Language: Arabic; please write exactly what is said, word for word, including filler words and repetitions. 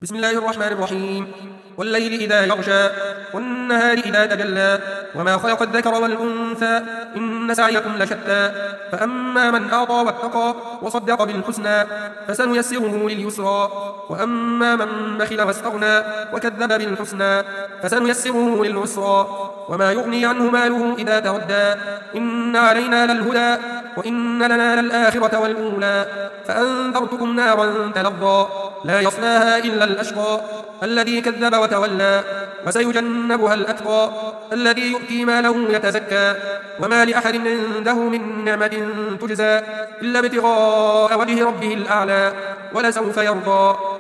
بسم الله الرحمن الرحيم. والليل إذا يغشى والنهار إذا تجلى وما خلق الذكر والأنثى إن سعيكم لشتى فأما من أعطى واتقى وصدق بالحسنى فسنيسره لليسرى وأما من بخل واستغنى وكذب بالحسنى فسنيسره للعسرى وما يغني عنه ماله إذا تردى إن علينا للهدى وإن لنا للآخرة والأولى فأنذرتكم نارا تلظى لا يصلاها إلا الأشقى الذي كذب وتولى وسيجنبها الأتقى الذي يؤتي ماله يتزكى وما لأحد عنده من نعمة تجزى إلا ابتغاء وجه ربه الأعلى ولسوف يرضى